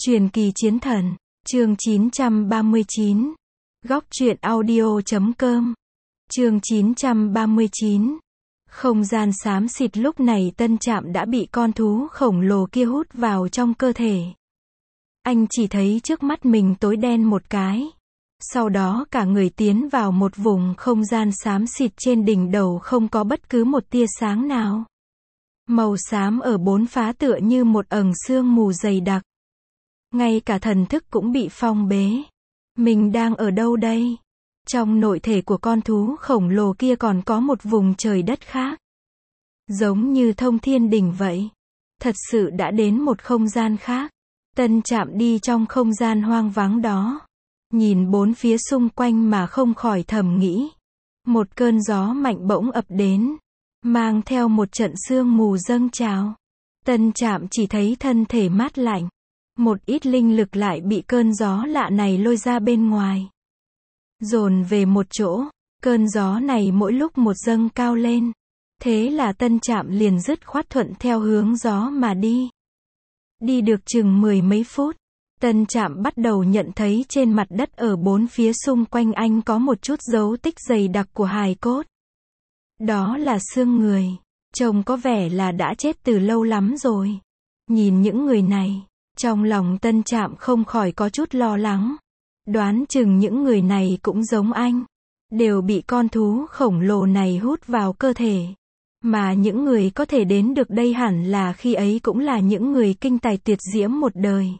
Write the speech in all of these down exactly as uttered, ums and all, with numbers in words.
Truyền kỳ chiến thần, chương chín trăm ba mươi chín. Góc truyện audio chấm com. Chương chín trăm ba mươi chín. Không gian xám xịt lúc này Tân Trạm đã bị con thú khổng lồ kia hút vào trong cơ thể. Anh chỉ thấy trước mắt mình tối đen một cái. Sau đó cả người tiến vào một vùng không gian xám xịt, trên đỉnh đầu không có bất cứ một tia sáng nào. Màu xám ở bốn phá tựa như một ầng sương mù dày đặc. Ngay cả thần thức cũng bị phong bế. Mình đang ở đâu đây? Trong nội thể của con thú khổng lồ kia còn có một vùng trời đất khác. Giống như thông thiên đỉnh vậy. Thật sự đã đến một không gian khác. Tân Trạm đi trong không gian hoang vắng đó. Nhìn bốn phía xung quanh mà không khỏi thầm nghĩ. Một cơn gió mạnh bỗng ập đến. Mang theo một trận sương mù dâng trào. Tân Trạm chỉ thấy thân thể mát lạnh. Một ít linh lực lại bị cơn gió lạ này lôi ra bên ngoài. Dồn về một chỗ. Cơn gió này mỗi lúc một dâng cao lên. Thế là Tân Trạm liền dứt khoát thuận theo hướng gió mà đi. Đi được chừng mười mấy phút. Tân Trạm bắt đầu nhận thấy trên mặt đất ở bốn phía xung quanh anh có một chút dấu tích dày đặc của hài cốt. Đó là xương người. Trông có vẻ là đã chết từ lâu lắm rồi. Nhìn những người này, trong lòng Tân Trạm không khỏi có chút lo lắng. Đoán chừng những người này cũng giống anh. Đều bị con thú khổng lồ này hút vào cơ thể. Mà những người có thể đến được đây hẳn là khi ấy cũng là những người kinh tài tuyệt diễm một đời.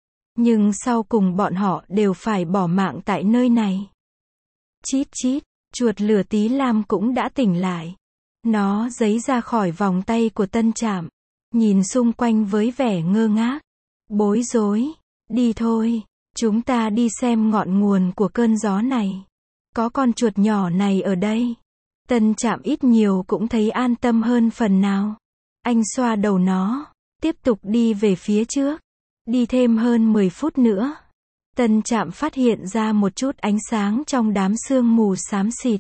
Nhưng sau cùng bọn họ đều phải bỏ mạng tại nơi này. Chít chít, chuột lửa Tí Lam cũng đã tỉnh lại. Nó giấy ra khỏi vòng tay của Tân Trạm. Nhìn xung quanh với vẻ ngơ ngác. Bối rối. Đi thôi. Chúng ta đi xem ngọn nguồn của cơn gió này. Có con chuột nhỏ này ở đây. Tân Trạm ít nhiều cũng thấy an tâm hơn phần nào. Anh xoa đầu nó. Tiếp tục đi về phía trước. Đi thêm hơn mười phút nữa. Tân Trạm phát hiện ra một chút ánh sáng trong đám sương mù xám xịt.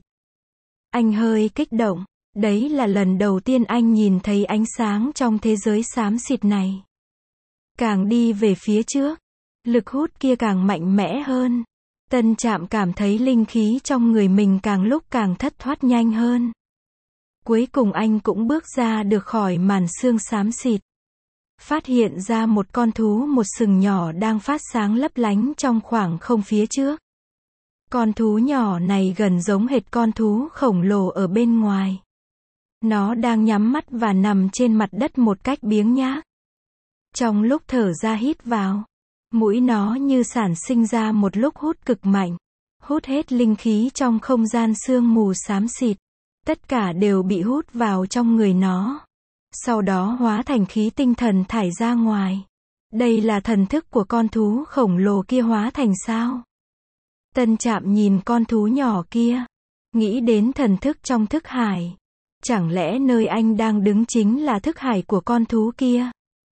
Anh hơi kích động. Đấy là lần đầu tiên anh nhìn thấy ánh sáng trong thế giới xám xịt này. Càng đi về phía trước, lực hút kia càng mạnh mẽ hơn. Tân Trạm cảm thấy linh khí trong người mình càng lúc càng thất thoát nhanh hơn. Cuối cùng anh cũng bước ra được khỏi màn sương xám xịt. Phát hiện ra một con thú một sừng nhỏ đang phát sáng lấp lánh trong khoảng không phía trước. Con thú nhỏ này gần giống hệt con thú khổng lồ ở bên ngoài. Nó đang nhắm mắt và nằm trên mặt đất một cách biếng nhác. Trong lúc thở ra hít vào, mũi nó như sản sinh ra một lúc hút cực mạnh. Hút hết linh khí trong không gian sương mù xám xịt. Tất cả đều bị hút vào trong người nó. Sau đó hóa thành khí tinh thần thải ra ngoài. Đây là thần thức của con thú khổng lồ kia hóa thành sao? Tân Trạm nhìn con thú nhỏ kia. Nghĩ đến thần thức trong thức hải. Chẳng lẽ nơi anh đang đứng chính là thức hải của con thú kia?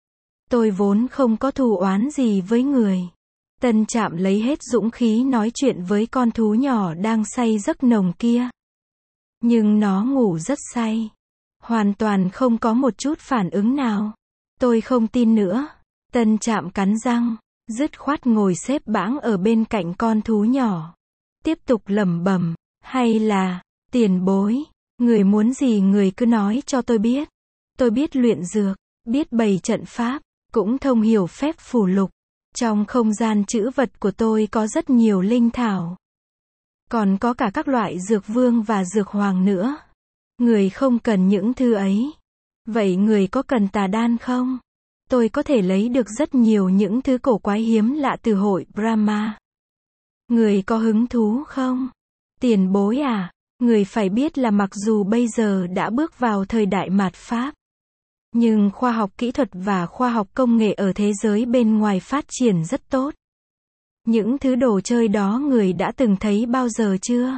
Tôi vốn không có thù oán gì với người. Tân Trạm lấy hết dũng khí nói chuyện với con thú nhỏ đang say giấc nồng kia. Nhưng nó ngủ rất say. Hoàn toàn không có một chút phản ứng nào. Tôi không tin nữa. Tân Trạm cắn răng, dứt khoát ngồi xếp bãng ở bên cạnh con thú nhỏ. Tiếp tục lẩm bẩm, hay là, tiền bối, người muốn gì người cứ nói cho tôi biết. Tôi biết luyện dược, biết bày trận pháp, cũng thông hiểu phép phù lục. Trong không gian trữ vật của tôi có rất nhiều linh thảo. Còn có cả các loại dược vương và dược hoàng nữa. Người không cần những thứ ấy. Vậy người có cần tà đan không? Tôi có thể lấy được rất nhiều những thứ cổ quái hiếm lạ từ hội Brahma. Người có hứng thú không? Tiền bối à, người phải biết là mặc dù bây giờ đã bước vào thời đại mạt Pháp. Nhưng khoa học kỹ thuật và khoa học công nghệ ở thế giới bên ngoài phát triển rất tốt. Những thứ đồ chơi đó người đã từng thấy bao giờ chưa?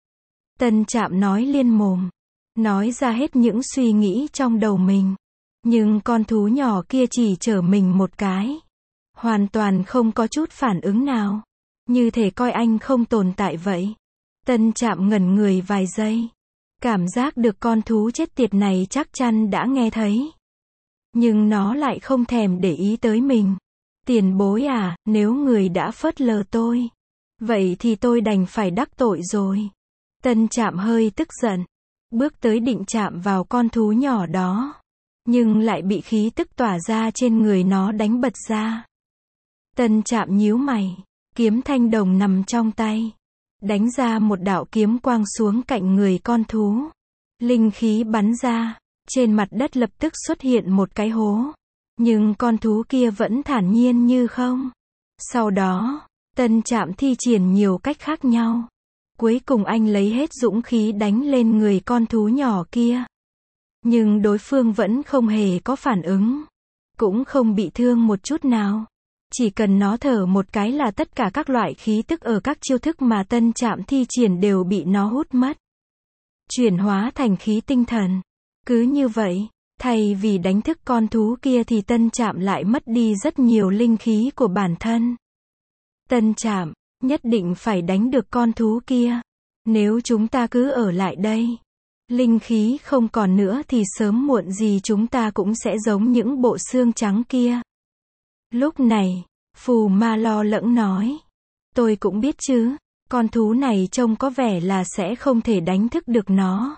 Tân Trạm nói liên mồm. Nói ra hết những suy nghĩ trong đầu mình. Nhưng con thú nhỏ kia chỉ chở mình một cái. Hoàn toàn không có chút phản ứng nào. Như thể coi anh không tồn tại vậy. Tân Trạm ngẩn người vài giây. Cảm giác được con thú chết tiệt này chắc chắn đã nghe thấy. Nhưng nó lại không thèm để ý tới mình. Tiền bối à, nếu người đã phớt lờ tôi, vậy thì tôi đành phải đắc tội rồi. Tân Trạm hơi tức giận, bước tới định chạm vào con thú nhỏ đó, nhưng lại bị khí tức tỏa ra trên người nó đánh bật ra. Tân Trạm nhíu mày, kiếm thanh đồng nằm trong tay, đánh ra một đạo kiếm quang xuống cạnh người con thú. Linh khí bắn ra, trên mặt đất lập tức xuất hiện một cái hố, nhưng con thú kia vẫn thản nhiên như không. Sau đó, Tân Trạm thi triển nhiều cách khác nhau. Cuối cùng anh lấy hết dũng khí đánh lên người con thú nhỏ kia. Nhưng đối phương vẫn không hề có phản ứng, cũng không bị thương một chút nào. Chỉ cần nó thở một cái là tất cả các loại khí tức ở các chiêu thức mà Tân Trạm thi triển đều bị nó hút mất. Chuyển hóa thành khí tinh thần. Cứ như vậy, thay vì đánh thức con thú kia thì Tân Trạm lại mất đi rất nhiều linh khí của bản thân. Tân Trạm, nhất định phải đánh được con thú kia. Nếu chúng ta cứ ở lại đây, linh khí không còn nữa thì sớm muộn gì chúng ta cũng sẽ giống những bộ xương trắng kia. Lúc này, Phù Ma lo lắng nói. Tôi cũng biết chứ, con thú này trông có vẻ là sẽ không thể đánh thức được nó.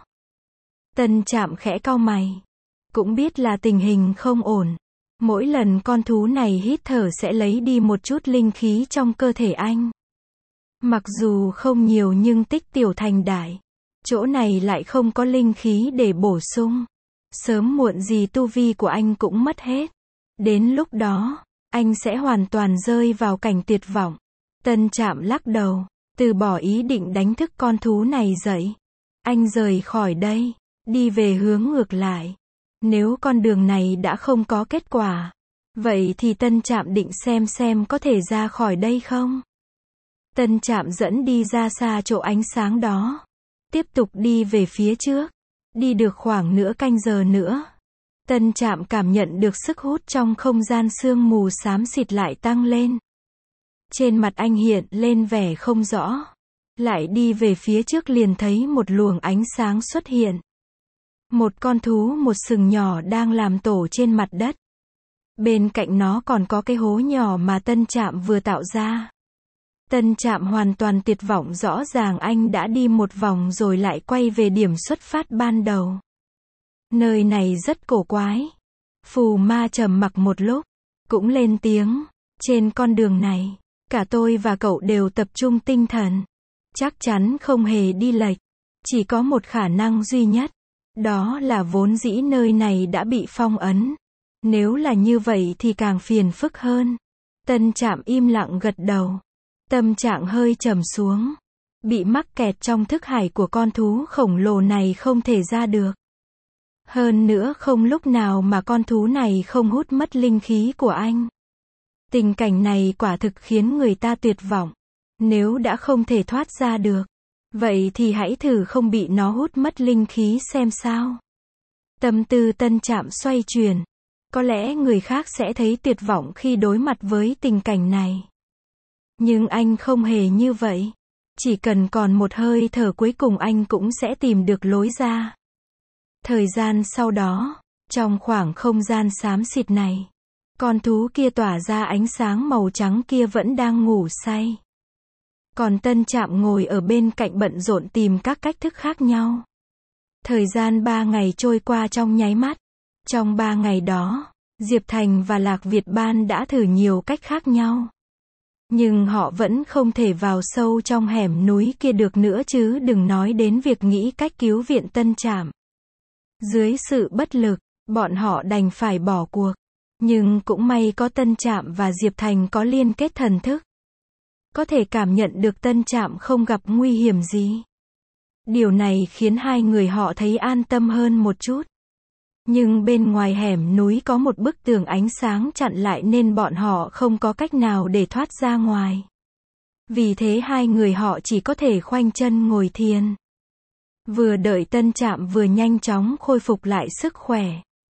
Tân Trạm khẽ cau mày. Cũng biết là tình hình không ổn. Mỗi lần con thú này hít thở sẽ lấy đi một chút linh khí trong cơ thể anh. Mặc dù không nhiều nhưng tích tiểu thành đại. Chỗ này lại không có linh khí để bổ sung. Sớm muộn gì tu vi của anh cũng mất hết. Đến lúc đó, anh sẽ hoàn toàn rơi vào cảnh tuyệt vọng. Tân Trạm lắc đầu, từ bỏ ý định đánh thức con thú này dậy. Anh rời khỏi đây, đi về hướng ngược lại. Nếu con đường này đã không có kết quả, vậy thì Tân Trạm định xem xem có thể ra khỏi đây không. Tân Trạm dẫn đi ra xa chỗ ánh sáng đó. Tiếp tục đi về phía trước. Đi được khoảng nửa canh giờ nữa. Tân Trạm cảm nhận được sức hút trong không gian sương mù xám xịt lại tăng lên. Trên mặt anh hiện lên vẻ không rõ. Lại đi về phía trước liền thấy một luồng ánh sáng xuất hiện. Một con thú một sừng nhỏ đang làm tổ trên mặt đất. Bên cạnh nó còn có cái hố nhỏ mà Tân Trạm vừa tạo ra. Tân Trạm hoàn toàn tuyệt vọng, rõ ràng anh đã đi một vòng rồi lại quay về điểm xuất phát ban đầu. Nơi này rất cổ quái. Phù Ma trầm mặc một lúc, cũng lên tiếng. Trên con đường này, cả tôi và cậu đều tập trung tinh thần. Chắc chắn không hề đi lệch. Chỉ có một khả năng duy nhất. Đó là vốn dĩ nơi này đã bị phong ấn. Nếu là như vậy thì càng phiền phức hơn. Tân Trạm im lặng gật đầu. Tâm trạng hơi trầm xuống. Bị mắc kẹt trong thức hải của con thú khổng lồ này không thể ra được. Hơn nữa không lúc nào mà con thú này không hút mất linh khí của anh. Tình cảnh này quả thực khiến người ta tuyệt vọng. Nếu đã không thể thoát ra được, vậy thì hãy thử không bị nó hút mất linh khí xem sao. Tâm tư Tân Trạm xoay chuyển. Có lẽ người khác sẽ thấy tuyệt vọng khi đối mặt với tình cảnh này. Nhưng anh không hề như vậy. Chỉ cần còn một hơi thở cuối cùng anh cũng sẽ tìm được lối ra. Thời gian sau đó, trong khoảng không gian xám xịt này, con thú kia tỏa ra ánh sáng màu trắng kia vẫn đang ngủ say. Còn Tân Trạm ngồi ở bên cạnh bận rộn tìm các cách thức khác nhau. Thời gian ba ngày trôi qua trong nháy mắt. Trong ba ngày đó, Diệp Thành và Lạc Việt Ban đã thử nhiều cách khác nhau. Nhưng họ vẫn không thể vào sâu trong hẻm núi kia được nữa chứ đừng nói đến việc nghĩ cách cứu viện Tân Trạm. Dưới sự bất lực, bọn họ đành phải bỏ cuộc. Nhưng cũng may có Tân Trạm và Diệp Thành có liên kết thần thức. Có thể cảm nhận được Tân Trạm không gặp nguy hiểm gì. Điều này khiến hai người họ thấy an tâm hơn một chút. Nhưng bên ngoài hẻm núi có một bức tường ánh sáng chặn lại nên bọn họ không có cách nào để thoát ra ngoài. Vì thế hai người họ chỉ có thể khoanh chân ngồi thiền. Vừa đợi Tân Trạm vừa nhanh chóng khôi phục lại sức khỏe.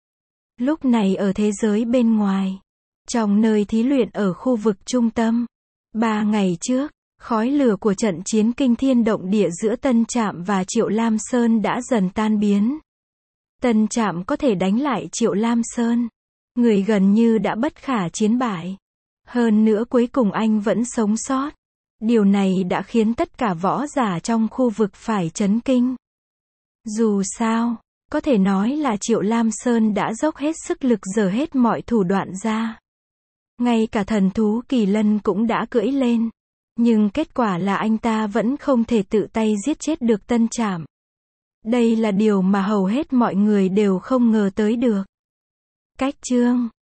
Lúc này ở thế giới bên ngoài, trong nơi thí luyện ở khu vực trung tâm, ba ngày trước, khói lửa của trận chiến kinh thiên động địa giữa Tân Trạm và Triệu Lam Sơn đã dần tan biến. Tân Trạm có thể đánh lại Triệu Lam Sơn. Người gần như đã bất khả chiến bại. Hơn nữa cuối cùng anh vẫn sống sót. Điều này đã khiến tất cả võ giả trong khu vực phải chấn kinh. Dù sao, có thể nói là Triệu Lam Sơn đã dốc hết sức lực giở hết mọi thủ đoạn ra. Ngay cả thần thú kỳ lân cũng đã cưỡi lên. Nhưng kết quả là anh ta vẫn không thể tự tay giết chết được Tân Trảm. Đây là điều mà hầu hết mọi người đều không ngờ tới được. Cách chương